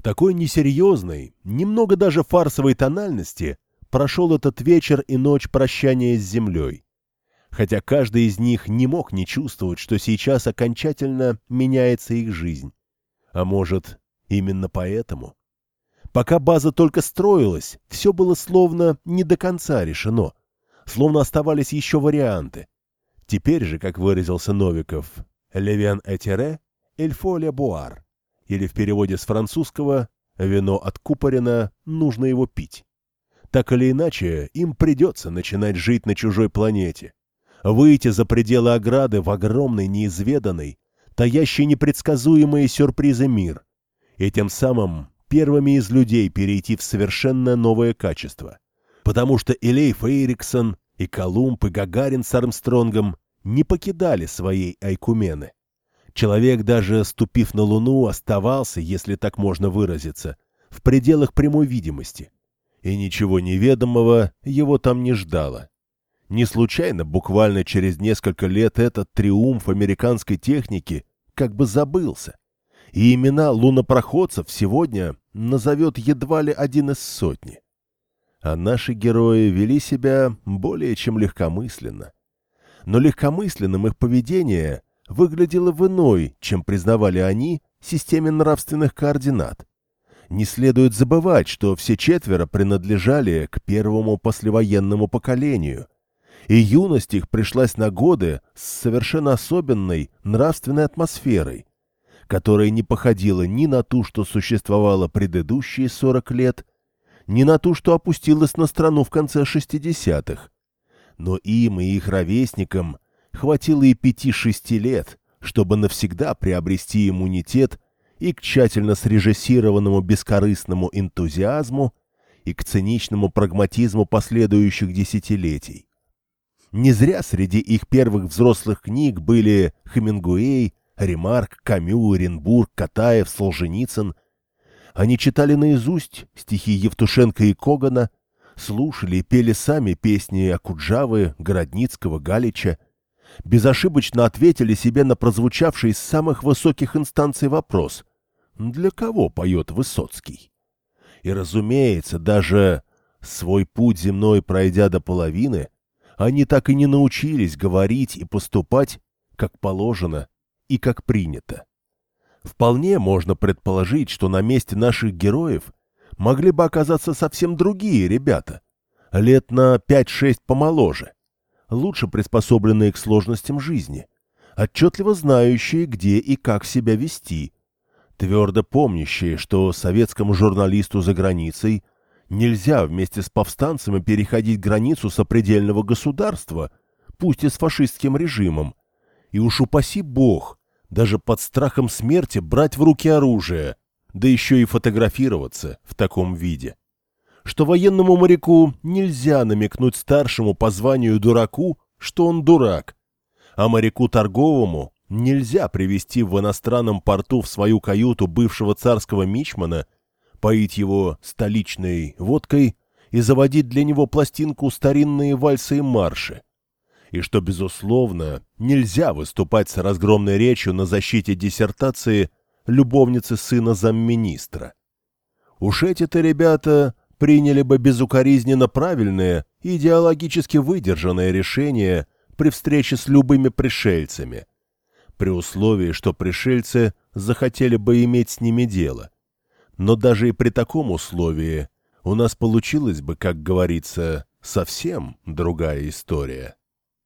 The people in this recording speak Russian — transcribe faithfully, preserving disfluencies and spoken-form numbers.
такой несерьезной, немного даже фарсовой тональности прошел этот вечер и ночь прощания с землей. Хотя каждый из них не мог не чувствовать, что сейчас окончательно меняется их жизнь. А может, именно поэтому? Пока база только строилась, все было словно не до конца решено, словно оставались еще варианты. Теперь же, как выразился Новиков, «Le vin étiré, il faut le boire», или в переводе с французского «вино откупорено, нужно его пить». Так или иначе, им придется начинать жить на чужой планете, выйти за пределы ограды в огромный, неизведанный, таящий непредсказуемые сюрпризы мир, и тем самым первыми из людей перейти в совершенно новое качество. Потому что и Лейф Эриксон, и Колумб, и Гагарин с Армстронгом не покидали своей айкумены. Человек, даже ступив на Луну, оставался, если так можно выразиться, в пределах прямой видимости. И ничего неведомого его там не ждало. Не случайно буквально через несколько лет этот триумф американской техники как бы забылся. И имена лунопроходцев сегодня назовет едва ли один из сотни. А наши герои вели себя более чем легкомысленно. Но легкомысленным их поведение выглядело в иной, чем признавали они, системе нравственных координат. Не следует забывать, что все четверо принадлежали к первому послевоенному поколению, и юность их пришлась на годы с совершенно особенной нравственной атмосферой, которая не походила ни на ту, что существовала предыдущие сорок лет, ни на ту, что опустилась на страну в конце шестидесятых. Но им и их ровесникам хватило и пяти-шести лет, чтобы навсегда приобрести иммунитет и к тщательно срежиссированному бескорыстному энтузиазму, и к циничному прагматизму последующих десятилетий. Не зря среди их первых взрослых книг были Хемингуэй, Ремарк, Камю, Оренбург, Катаев, Солженицын. Они читали наизусть стихи Евтушенко и Когана, слушали и пели сами песни Окуджавы, Городницкого, Галича, безошибочно ответили себе на прозвучавший из самых высоких инстанций вопрос: для кого поет Высоцкий? И, разумеется, даже свой путь земной пройдя до половины, они так и не научились говорить и поступать, как положено и как принято. Вполне можно предположить, что на месте наших героев могли бы оказаться совсем другие ребята, лет на пять-шесть помоложе, лучше приспособленные к сложностям жизни, отчетливо знающие, где и как себя вести, твердо помнящие, что советскому журналисту за границей нельзя вместе с повстанцами переходить границу сопредельного государства, пусть и с фашистским режимом, и уж упаси бог, даже под страхом смерти брать в руки оружие, да еще и фотографироваться в таком виде. Что военному моряку нельзя намекнуть старшему по званию дураку, что он дурак, а моряку торговому нельзя привести в иностранном порту в свою каюту бывшего царского мичмана, поить его столичной водкой и заводить для него пластинку «Старинные вальсы и марши». И что, безусловно, нельзя выступать с разгромной речью на защите диссертации любовницы сына замминистра. Уж эти-то ребята приняли бы безукоризненно правильное, идеологически выдержанное решение при встрече с любыми пришельцами, при условии, что пришельцы захотели бы иметь с ними дело. Но даже и при таком условии у нас получилась бы, как говорится, совсем другая история.